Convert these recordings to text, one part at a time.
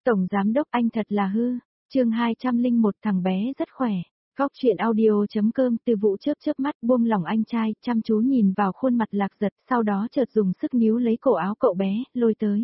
Tổng giám đốc anh thật là hư. Chương 201 thằng bé rất khỏe. Góc truyện audio.com Từ Vũ chớp mắt buông lỏng anh trai, chăm chú nhìn vào khuôn mặt Lạc Giật, sau đó chợt dùng sức níu lấy cổ áo cậu bé, lôi tới.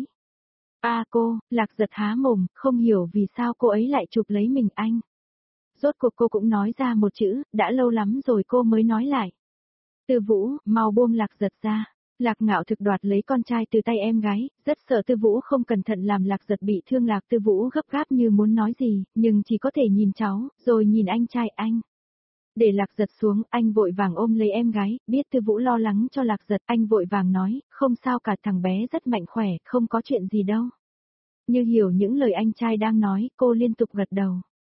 Cô, Lạc Giật há mồm, không hiểu vì sao cô ấy lại chụp lấy mình anh. Rốt cuộc cô cũng nói ra một chữ, đã lâu lắm rồi cô mới nói lại. Từ Vũ, mau buông Lạc Giật ra. Lạc Ngạo Thực đoạt lấy con trai từ tay em gái, rất sợ Tư Vũ không cẩn thận làm Lạc Giật bị thương. Lạc Tư Vũ gấp gáp như muốn nói gì, nhưng chỉ có thể nhìn cháu, rồi nhìn anh trai anh. Để Lạc Giật xuống, anh vội vàng ôm lấy em gái, biết Tư Vũ lo lắng cho Lạc Giật, anh vội vàng nói, không sao cả, thằng bé rất mạnh khỏe, không có chuyện gì đâu. Như hiểu những lời anh trai đang nói, cô liên tục gật đầu.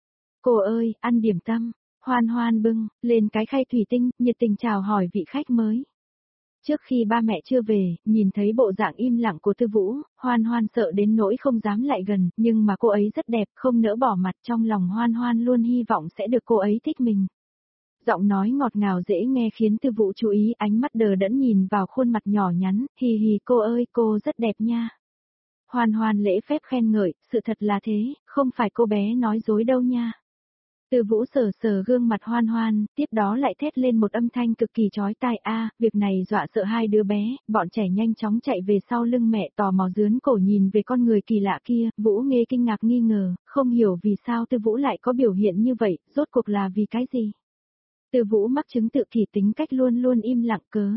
Cô ơi, ăn điểm tâm. Hoan Hoan bưng lên cái khay thủy tinh, nhiệt tình chào hỏi vị khách mới. Trước khi ba mẹ chưa về, nhìn thấy bộ dạng im lặng của Tư Vũ, Hoan Hoan sợ đến nỗi không dám lại gần, nhưng mà cô ấy rất đẹp, không nỡ bỏ mặt, trong lòng Hoan Hoan luôn hy vọng sẽ được cô ấy thích mình. Giọng nói ngọt ngào dễ nghe khiến Tư Vũ chú ý, ánh mắt đờ đẫn nhìn vào khuôn mặt nhỏ nhắn, hì hì, cô ơi, cô rất đẹp nha. Hoan Hoan lễ phép khen ngợi, sự thật là thế, không phải cô bé nói dối đâu nha. Tư Vũ sờ sờ gương mặt Hoan Hoan, tiếp đó lại thét lên một âm thanh cực kỳ chói tai. Việc này dọa sợ hai đứa bé, bọn trẻ nhanh chóng chạy về sau lưng mẹ, tò mò dướn cổ nhìn về con người kỳ lạ kia. Vũ Nghê kinh ngạc nghi ngờ, không hiểu vì sao Tư Vũ lại có biểu hiện như vậy, rốt cuộc là vì cái gì. Tư Vũ mắc chứng tự kỷ, tính cách luôn luôn im lặng cớ.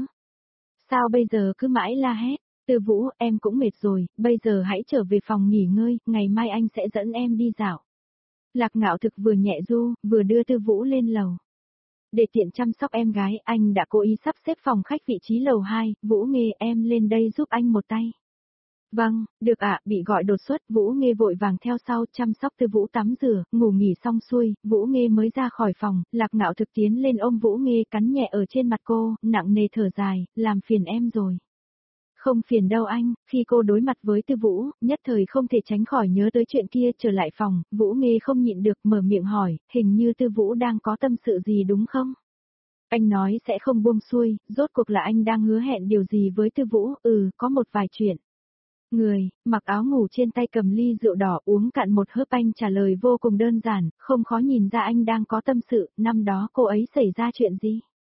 Sao bây giờ cứ mãi la hét. Tư Vũ, em cũng mệt rồi, bây giờ hãy trở về phòng nghỉ ngơi, ngày mai anh sẽ dẫn em đi dạo. Lạc Ngạo Thực vừa nhẹ ru, vừa đưa Tư Vũ lên lầu. Để tiện chăm sóc em gái, anh đã cố ý sắp xếp phòng khách vị trí lầu 2, Vũ Nghê em lên đây giúp anh một tay. Vâng, được ạ. Bị gọi đột xuất, Vũ Nghê vội vàng theo sau chăm sóc Tư Vũ tắm rửa, ngủ nghỉ xong xuôi, Vũ Nghê mới ra khỏi phòng, Lạc Ngạo Thực tiến lên ôm Vũ Nghê cắn nhẹ ở trên mặt cô, nặng nề thở dài, làm phiền em rồi. Không phiền đâu anh, khi cô đối mặt với Tư Vũ, nhất thời không thể tránh khỏi nhớ tới chuyện kia. Trở lại phòng, Vũ Nghê không nhịn được mở miệng hỏi, hình như Tư Vũ đang có tâm sự gì đúng không? Anh nói sẽ không buông xuôi, rốt cuộc là anh đang hứa hẹn điều gì với Tư Vũ? Có một vài chuyện. Người, mặc áo ngủ trên tay cầm ly rượu đỏ uống cạn một hớp, anh trả lời vô cùng đơn giản, không khó nhìn ra anh đang có tâm sự. Năm đó cô ấy xảy ra chuyện gì?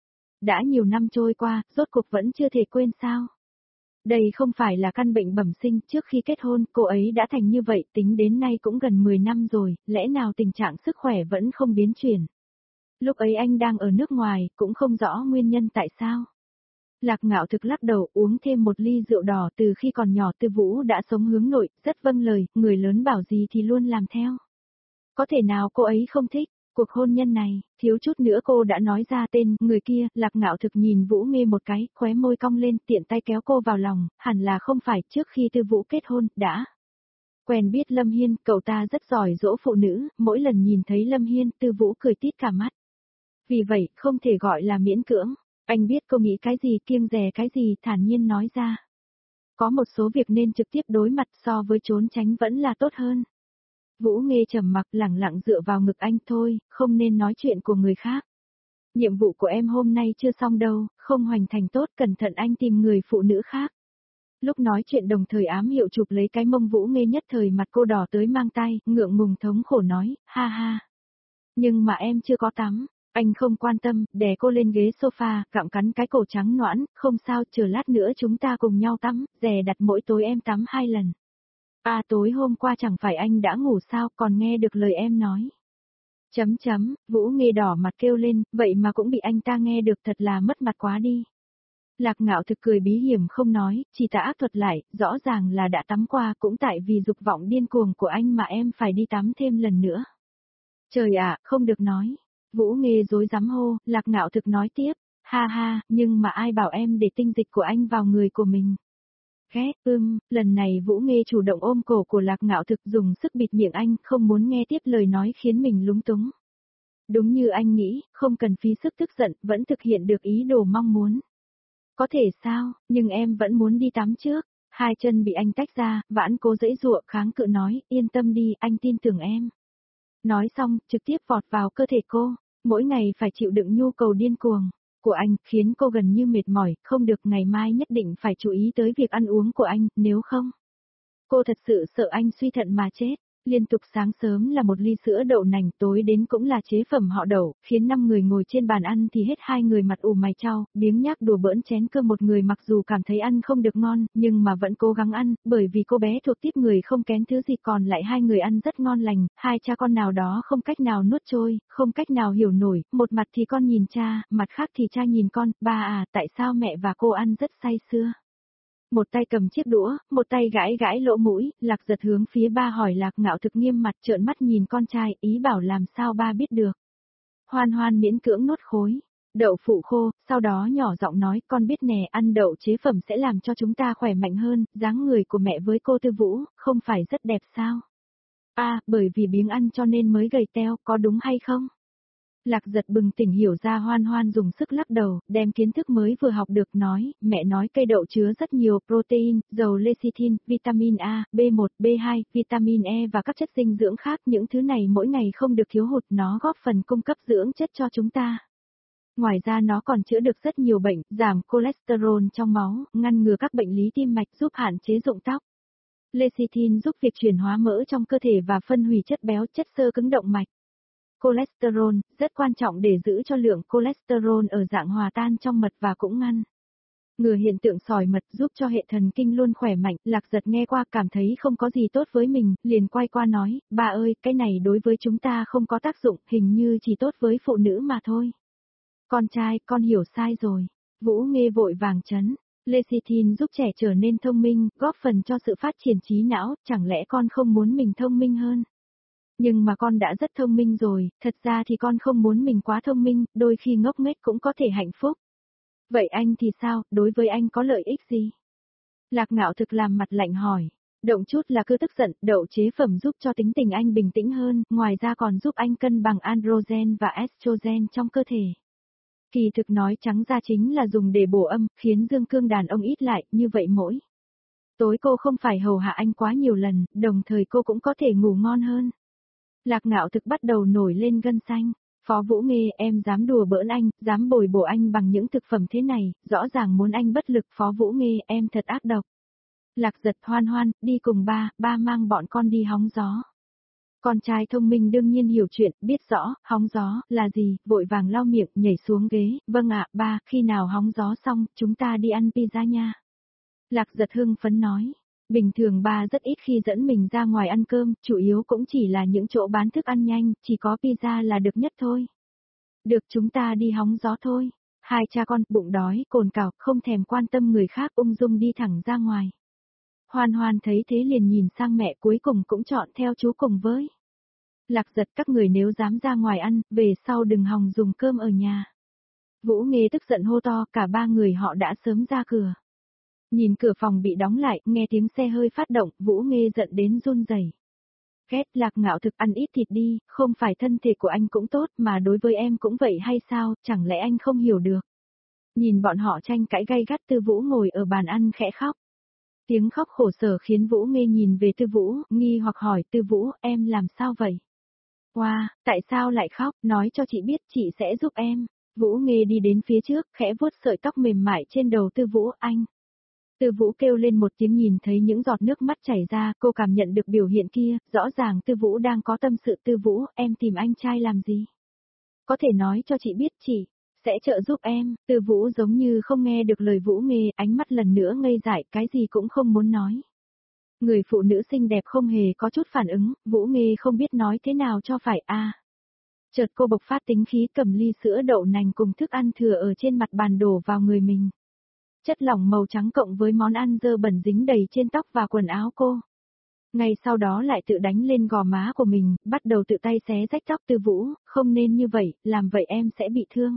Đã nhiều năm trôi qua, rốt cuộc vẫn chưa thể quên sao? Đây không phải là căn bệnh bẩm sinh, trước khi kết hôn, cô ấy đã thành như vậy, tính đến nay cũng gần 10 năm rồi, lẽ nào tình trạng sức khỏe vẫn không biến chuyển. Lúc ấy anh đang ở nước ngoài, cũng không rõ nguyên nhân tại sao. Lạc Ngạo Thực lắc đầu, uống thêm một ly rượu đỏ. Từ khi còn nhỏ Tư Vũ đã sống hướng nội, rất vâng lời, người lớn bảo gì thì luôn làm theo. Có thể nào cô ấy không thích? Cuộc hôn nhân này, thiếu chút nữa cô đã nói ra tên người kia. Lạc Ngạo Thực nhìn Vũ Nghê một cái, khóe môi cong lên, tiện tay kéo cô vào lòng, hẳn là không phải trước khi Tư Vũ kết hôn, đã quen biết Lâm Hiên, cậu ta rất giỏi dỗ phụ nữ, mỗi lần nhìn thấy Lâm Hiên, Tư Vũ cười tít cả mắt. Vì vậy, không thể gọi là miễn cưỡng. Anh biết cô nghĩ cái gì, kiêng dè cái gì, thản nhiên nói ra. Có một số việc nên trực tiếp đối mặt, so với trốn tránh vẫn là tốt hơn. Vũ Nghê trầm mặc, lẳng lặng dựa vào ngực anh. Thôi, không nên nói chuyện của người khác. Nhiệm vụ của em hôm nay chưa xong đâu, không hoàn thành tốt, cẩn thận anh tìm người phụ nữ khác. Lúc nói chuyện đồng thời ám hiệu chụp lấy cái mông Vũ Nghê, nhất thời mặt cô đỏ tới mang tay, ngượng ngùng thống khổ nói, ha ha. Nhưng mà em chưa có tắm. Anh không quan tâm, đè cô lên ghế sofa, cặm cắn cái cổ trắng nõn, không sao, chờ lát nữa chúng ta cùng nhau tắm, dè đặt mỗi tối em tắm 2 lần. Tối hôm qua chẳng phải anh đã ngủ sao, còn nghe được lời em nói. Vũ Nghê đỏ mặt kêu lên, vậy mà cũng bị anh ta nghe được, thật là mất mặt quá đi. Lạc Ngạo Thực cười bí hiểm không nói, chỉ ta ác thuật lại, rõ ràng là đã tắm qua, cũng tại vì dục vọng điên cuồng của anh mà em phải đi tắm thêm lần nữa. Trời ạ, không được nói. Vũ Nghê rối rắm hô. Lạc Ngạo Thực nói tiếp, ha ha, nhưng mà ai bảo em để tinh dịch của anh vào người của mình. Ghét, lần này Vũ Nghê chủ động ôm cổ của Lạc Ngạo Thực, dùng sức bịt miệng anh, không muốn nghe tiếp lời nói khiến mình lúng túng. Đúng như anh nghĩ, không cần phí sức tức giận, vẫn thực hiện được ý đồ mong muốn. Có thể sao, nhưng em vẫn muốn đi tắm trước. Hai chân bị anh tách ra, Vãn Cố giãy giụa kháng cự nói, yên tâm đi, anh tin tưởng em. Nói xong, trực tiếp vọt vào cơ thể cô, mỗi ngày phải chịu đựng nhu cầu điên cuồng của anh, khiến cô gần như mệt mỏi, không được, ngày mai nhất định phải chú ý tới việc ăn uống của anh, nếu không. Cô thật sự sợ anh suy thận mà chết. Liên tục sáng sớm là một ly sữa đậu nành, tối đến cũng là chế phẩm họ đậu, khiến 5 người ngồi trên bàn ăn thì hết 2 người mặt ủ mày chau, biếng nhác đùa bỡn chén cơm một người mặc dù cảm thấy ăn không được ngon, nhưng mà vẫn cố gắng ăn, bởi vì cô bé thuộc tiếp người không kén thứ gì, còn lại 2 người ăn rất ngon lành, hai cha con nào đó không cách nào nuốt trôi, không cách nào hiểu nổi, một mặt thì con nhìn cha, mặt khác thì cha nhìn con, ba à, tại sao mẹ và cô ăn rất say sưa. Một tay cầm chiếc đũa, một tay gãi gãi lỗ mũi, Lạc Giật hướng phía ba hỏi Lạc Ngạo Thực nghiêm mặt trợn mắt nhìn con trai, ý bảo làm sao ba biết được. Hoan Hoan miễn cưỡng nuốt khối đậu phụ khô, sau đó nhỏ giọng nói, con biết nè, ăn đậu chế phẩm sẽ làm cho chúng ta khỏe mạnh hơn, dáng người của mẹ với cô Tư Vũ, không phải rất đẹp sao? À, bởi vì biếng ăn cho nên mới gầy teo, có đúng hay không? Lạc Giật bừng tỉnh hiểu ra. Hoan Hoan dùng sức lắc đầu, đem kiến thức mới vừa học được nói, mẹ nói cây đậu chứa rất nhiều protein, dầu lecithin, vitamin A, B1, B2, vitamin E và các chất dinh dưỡng khác, những thứ này mỗi ngày không được thiếu hụt, nó góp phần cung cấp dưỡng chất cho chúng ta. Ngoài ra nó còn chữa được rất nhiều bệnh, giảm cholesterol trong máu, ngăn ngừa các bệnh lý tim mạch, giúp hạn chế rụng tóc. Lecithin giúp việc chuyển hóa mỡ trong cơ thể và phân hủy chất béo, chất xơ cứng động mạch. Cholesterol, rất quan trọng để giữ cho lượng cholesterol ở dạng hòa tan trong mật và cũng ngăn ngừa hiện tượng sỏi mật, giúp cho hệ thần kinh luôn khỏe mạnh. Lạc Giật nghe qua cảm thấy không có gì tốt với mình, liền quay qua nói, ba ơi, cái này đối với chúng ta không có tác dụng, hình như chỉ tốt với phụ nữ mà thôi. Con trai, con hiểu sai rồi. Vũ Nghê vội vàng chấn. Lecithin giúp trẻ trở nên thông minh, góp phần cho sự phát triển trí não, chẳng lẽ con không muốn mình thông minh hơn? Nhưng mà con đã rất thông minh rồi, thật ra thì con không muốn mình quá thông minh, đôi khi ngốc nghếch cũng có thể hạnh phúc. Vậy anh thì sao, đối với anh có lợi ích gì? Lạc Ngạo Thực làm mặt lạnh hỏi. Động chút là cứ tức giận, đậu chế phẩm giúp cho tính tình anh bình tĩnh hơn, ngoài ra còn giúp anh cân bằng androgen và estrogen trong cơ thể. Kỳ thực nói trắng ra chính là dùng để bổ âm, khiến dương cương đàn ông ít lại, như vậy mỗi tối cô không phải hầu hạ anh quá nhiều lần, đồng thời cô cũng có thể ngủ ngon hơn. Lạc Ngạo Thực bắt đầu nổi lên gân xanh. Phó Vũ Nghê, em dám đùa bỡn anh, dám bồi bổ anh bằng những thực phẩm thế này, rõ ràng muốn anh bất lực. Phó Vũ Nghê, em thật ác độc. Lạc Giật, Hoan Hoan, đi cùng ba mang bọn con đi hóng gió. Con trai thông minh đương nhiên hiểu chuyện, biết rõ, hóng gió, là gì, vội vàng lau miệng, nhảy xuống ghế, vâng ạ, ba, khi nào hóng gió xong, chúng ta đi ăn pizza nha. Lạc Giật hưng phấn nói. Bình thường ba rất ít khi dẫn mình ra ngoài ăn cơm, chủ yếu cũng chỉ là những chỗ bán thức ăn nhanh, chỉ có pizza là được nhất thôi. Được, chúng ta đi hóng gió thôi. Hai cha con, bụng đói, cồn cào, không thèm quan tâm người khác, ung dung đi thẳng ra ngoài. Hoan Hoan thấy thế liền nhìn sang mẹ, cuối cùng cũng chọn theo chú cùng với. Lạc Giật, các người nếu dám ra ngoài ăn, về sau đừng hòng dùng cơm ở nhà. Vũ Nghê tức giận hô to, cả ba người họ đã sớm ra cửa. Nhìn cửa phòng bị đóng lại, nghe tiếng xe hơi phát động, Vũ Nghê giận đến run rẩy. Ghét. Lạc Ngạo Thực, ăn ít thịt đi, không phải thân thể của anh cũng tốt mà đối với em cũng vậy hay sao, chẳng lẽ anh không hiểu được. Nhìn bọn họ tranh cãi gay gắt, Tư Vũ ngồi ở bàn ăn khẽ khóc. Tiếng khóc khổ sở khiến Vũ Nghê nhìn về Tư Vũ, nghi hoặc hỏi, Tư Vũ, em làm sao vậy? Wow, tại sao lại khóc, nói cho chị biết, chị sẽ giúp em. Vũ Nghê đi đến phía trước, khẽ vuốt sợi tóc mềm mại trên đầu Tư Vũ, anh. Tư Vũ kêu lên một tiếng, nhìn thấy những giọt nước mắt chảy ra, cô cảm nhận được biểu hiện kia, rõ ràng Tư Vũ đang có tâm sự. Tư Vũ, em tìm anh trai làm gì? Có thể nói cho chị biết, chị sẽ trợ giúp em. Tư Vũ giống như không nghe được lời Vũ Nghê, ánh mắt lần nữa ngây dại, cái gì cũng không muốn nói. Người phụ nữ xinh đẹp không hề có chút phản ứng, Vũ Nghê không biết nói thế nào cho phải Chợt cô bộc phát tính khí, cầm ly sữa đậu nành cùng thức ăn thừa ở trên mặt bàn đổ vào người mình. Chất lỏng màu trắng cộng với món ăn dơ bẩn dính đầy trên tóc và quần áo cô. Ngay sau đó lại tự đánh lên gò má của mình, bắt đầu tự tay xé rách tóc. Tư Vũ, không nên như vậy, làm vậy em sẽ bị thương.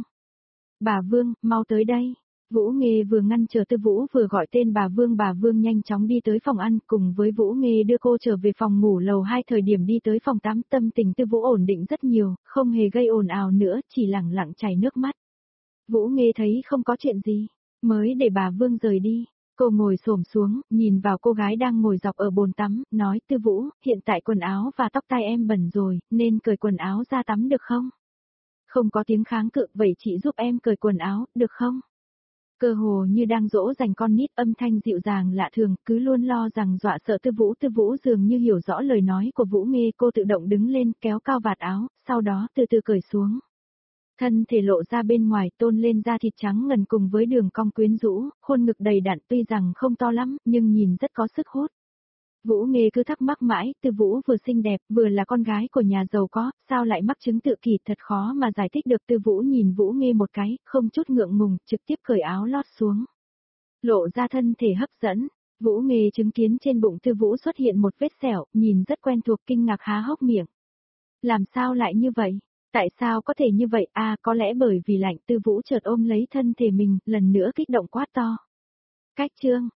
Bà Vương, mau tới đây. Vũ Nghê vừa ngăn chờ Tư Vũ vừa gọi tên bà Vương nhanh chóng đi tới phòng ăn, cùng với Vũ Nghê đưa cô trở về phòng ngủ lầu 2. Thời điểm đi tới phòng tắm, tâm tình Tư Vũ ổn định rất nhiều, không hề gây ồn ào nữa, chỉ lẳng lặng chảy nước mắt. Vũ Nghê thấy không có chuyện gì, mới để bà Vương rời đi. Cô ngồi xổm xuống, nhìn vào cô gái đang ngồi dọc ở bồn tắm, nói, Tư Vũ, hiện tại quần áo và tóc tai em bẩn rồi, nên cởi quần áo ra tắm được không? Không có tiếng kháng cự, vậy chị giúp em cởi quần áo, được không? Cơ hồ như đang dỗ dành con nít, âm thanh dịu dàng lạ thường, cứ luôn lo rằng dọa sợ Tư Vũ dường như hiểu rõ lời nói của Vũ Nghê, cô tự động đứng lên, kéo cao vạt áo, sau đó từ từ cởi xuống. Thân thể lộ ra bên ngoài, tôn lên da thịt trắng ngần cùng với đường cong quyến rũ, khuôn ngực đầy đặn tuy rằng không to lắm, nhưng nhìn rất có sức hút. Vũ Nghê cứ thắc mắc mãi, Tư Vũ vừa xinh đẹp, vừa là con gái của nhà giàu có, sao lại mắc chứng tự kỷ, thật khó mà giải thích được. Tư Vũ nhìn Vũ Nghê một cái, không chút ngượng ngùng, trực tiếp cởi áo lót xuống. Lộ ra thân thể hấp dẫn, Vũ Nghê chứng kiến trên bụng Tư Vũ xuất hiện một vết sẹo, nhìn rất quen thuộc, kinh ngạc há hốc miệng. Làm sao lại như vậy? Tại sao có thể như vậy? Có lẽ bởi vì lạnh. Tư Vũ chợt ôm lấy thân thể mình, lần nữa kích động quát to. Cách chương